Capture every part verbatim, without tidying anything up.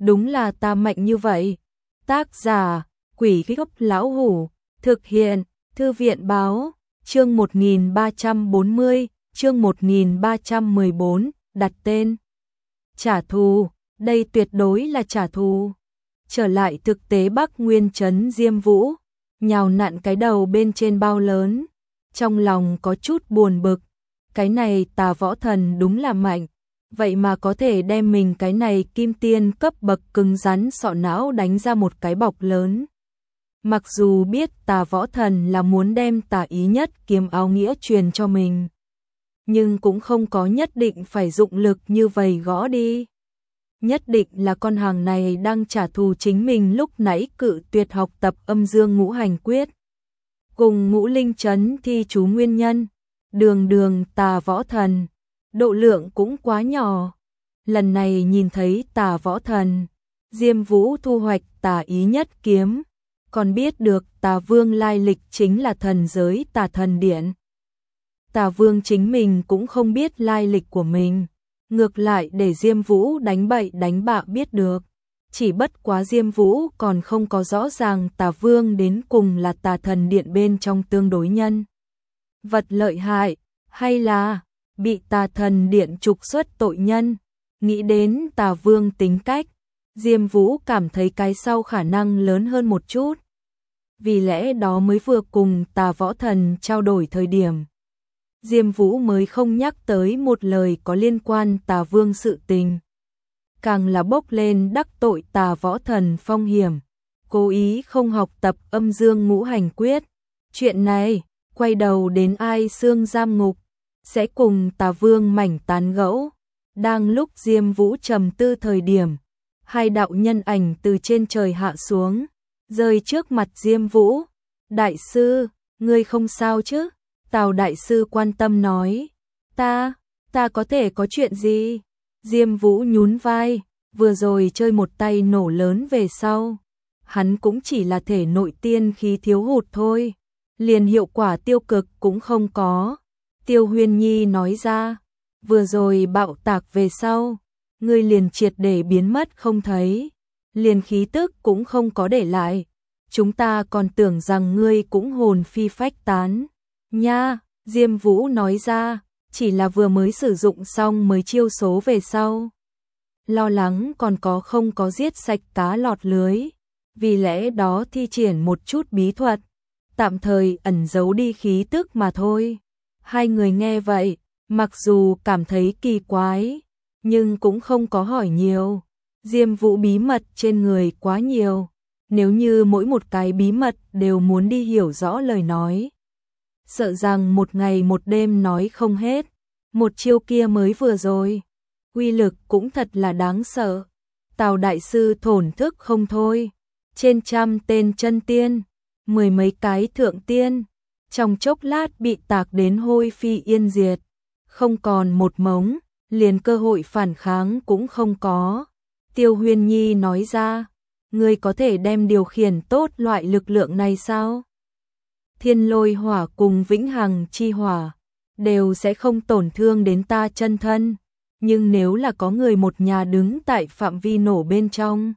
đúng là ta mạnh như vậy. Tác giả, Quỷ Gốc Lão Hủ, thực hiện, Thư viện Báo, chương một nghìn ba trăm bốn mươi, chương một nghìn ba trăm mười bốn, đặt tên. Trả thù, đây tuyệt đối là trả thù. Trở lại thực tế Bắc Nguyên trấn Diêm Vũ, nhào nặn cái đầu bên trên bao lớn, trong lòng có chút buồn bực, cái này Tà Võ Thần đúng là mạnh, vậy mà có thể đem mình cái này kim tiên cấp bậc cứng rắn sọ não đánh ra một cái bọc lớn. Mặc dù biết Tà Võ Thần là muốn đem Tà Ý Nhất kiếm áo nghĩa truyền cho mình, nhưng cũng không có nhất định phải dụng lực như vậy gõ đi. Nhất định là con hàng này đang trả thù chính mình lúc nãy cự tuyệt học tập Âm Dương Ngũ Hành Quyết. Cùng Ngũ Linh Trấn thi chú nguyên nhân, đường đường Tà Võ Thần, độ lượng cũng quá nhỏ. Lần này nhìn thấy Tà Võ Thần, Diêm Vũ thu hoạch Tà Ý Nhất kiếm, còn biết được Tà Vương lai lịch chính là thần giới Tà Thần Điện. Tà Vương chính mình cũng không biết lai lịch của mình, ngược lại để Diêm Vũ đánh bậy đánh bạ biết được. Chỉ bất quá Diêm Vũ còn không có rõ ràng Tà Vương đến cùng là Tà Thần Điện bên trong tương đối nhân vật lợi hại, hay là bị Tà Thần Điện trục xuất tội nhân. Nghĩ đến Tà Vương tính cách, Diêm Vũ cảm thấy cái sau khả năng lớn hơn một chút. Vì lẽ đó mới vừa cùng Tà Võ Thần trao đổi thời điểm, Diêm Vũ mới không nhắc tới một lời có liên quan Tà Vương sự tình. Càng là bốc lên đắc tội Tà Võ Thần phong hiểm, cố ý không học tập Âm Dương Ngũ Hành Quyết. Chuyện này, quay đầu đến Ai Xương giam ngục, sẽ cùng Tà Vương mảnh tán gẫu. Đang lúc Diêm Vũ trầm tư thời điểm, hai đạo nhân ảnh từ trên trời hạ xuống, rơi trước mặt Diêm Vũ. Đại sư, ngươi không sao chứ? Tào đại sư quan tâm nói. Ta, ta có thể có chuyện gì? Diêm Vũ nhún vai, vừa rồi chơi một tay nổ lớn về sau. Hắn cũng chỉ là thể nội tiên khí thiếu hụt thôi, liền hiệu quả tiêu cực cũng không có. Tiêu Huyên Nhi nói ra, vừa rồi bạo tạc về sau, ngươi liền triệt để biến mất không thấy, liền khí tức cũng không có để lại. Chúng ta còn tưởng rằng ngươi cũng hồn phi phách tán. Nha, Diêm Vũ nói ra, chỉ là vừa mới sử dụng xong mới chiêu số về sau. Lo lắng còn có không có giết sạch cá lọt lưới, vì lẽ đó thi triển một chút bí thuật, tạm thời ẩn giấu đi khí tức mà thôi. Hai người nghe vậy, mặc dù cảm thấy kỳ quái, nhưng cũng không có hỏi nhiều. Diêm Vũ bí mật trên người quá nhiều, nếu như mỗi một cái bí mật đều muốn đi hiểu rõ lời nói, sợ rằng một ngày một đêm nói không hết. Một chiêu kia mới vừa rồi, uy lực cũng thật là đáng sợ. Tào đại sư thổn thức không thôi, trên trăm tên chân tiên, mười mấy cái thượng tiên, trong chốc lát bị tạc đến hôi phi yên diệt, không còn một mống, liền cơ hội phản kháng cũng không có. Tiêu Huyên Nhi nói ra, ngươi có thể đem điều khiển tốt loại lực lượng này sao? Thiên Lôi Hỏa cùng Vĩnh Hằng Chi Hỏa đều sẽ không tổn thương đến ta chân thân, nhưng nếu là có người một nhà đứng tại phạm vi nổ bên trong,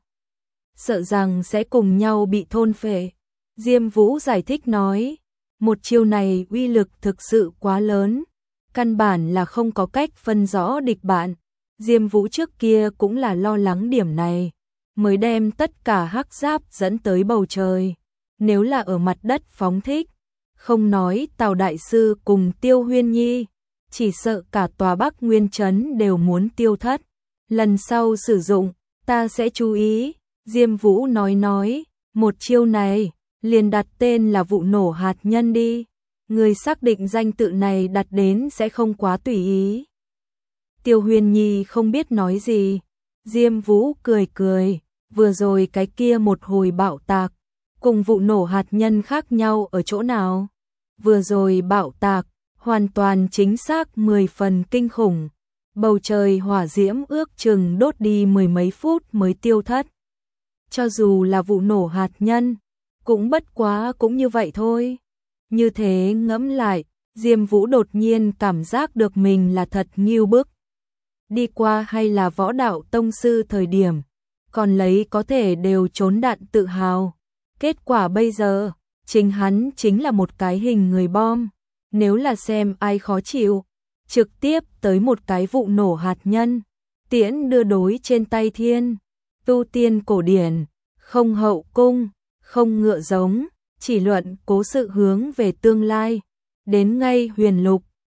sợ rằng sẽ cùng nhau bị thôn phệ. Diêm Vũ giải thích nói, một chiêu này uy lực thực sự quá lớn, căn bản là không có cách phân rõ địch bạn. Diêm Vũ trước kia cũng là lo lắng điểm này, mới đem tất cả hắc giáp dẫn tới bầu trời. Nếu là ở mặt đất phóng thích, không nói Tào đại sư cùng Tiêu Huyên Nhi, chỉ sợ cả tòa Bắc Nguyên trấn đều muốn tiêu thất. Lần sau sử dụng, ta sẽ chú ý. Diêm Vũ nói nói, một chiêu này, liền đặt tên là vụ nổ hạt nhân đi. Người xác định danh tự này đặt đến sẽ không quá tùy ý. Tiêu Huyên Nhi không biết nói gì. Diêm Vũ cười cười, vừa rồi cái kia một hồi bạo tạc, cùng vụ nổ hạt nhân khác nhau ở chỗ nào? Vừa rồi bạo tạc, hoàn toàn chính xác mười phần kinh khủng. Bầu trời hỏa diễm ước chừng đốt đi mười mấy phút mới tiêu thất. Cho dù là vụ nổ hạt nhân, cũng bất quá cũng như vậy thôi. Như thế ngẫm lại, Diêm Vũ đột nhiên cảm giác được mình là thật nghiêu bức. Đi qua hay là võ đạo tông sư thời điểm, còn lấy có thể đều trốn đạn tự hào. Kết quả bây giờ, chính hắn chính là một cái hình người bom, nếu là xem ai khó chịu, trực tiếp tới một cái vụ nổ hạt nhân, tiễn đưa đối trên tay thiên, tu tiên cổ điển, không hậu cung, không ngựa giống, chỉ luận cố sự hướng về tương lai, đến ngay huyền lục,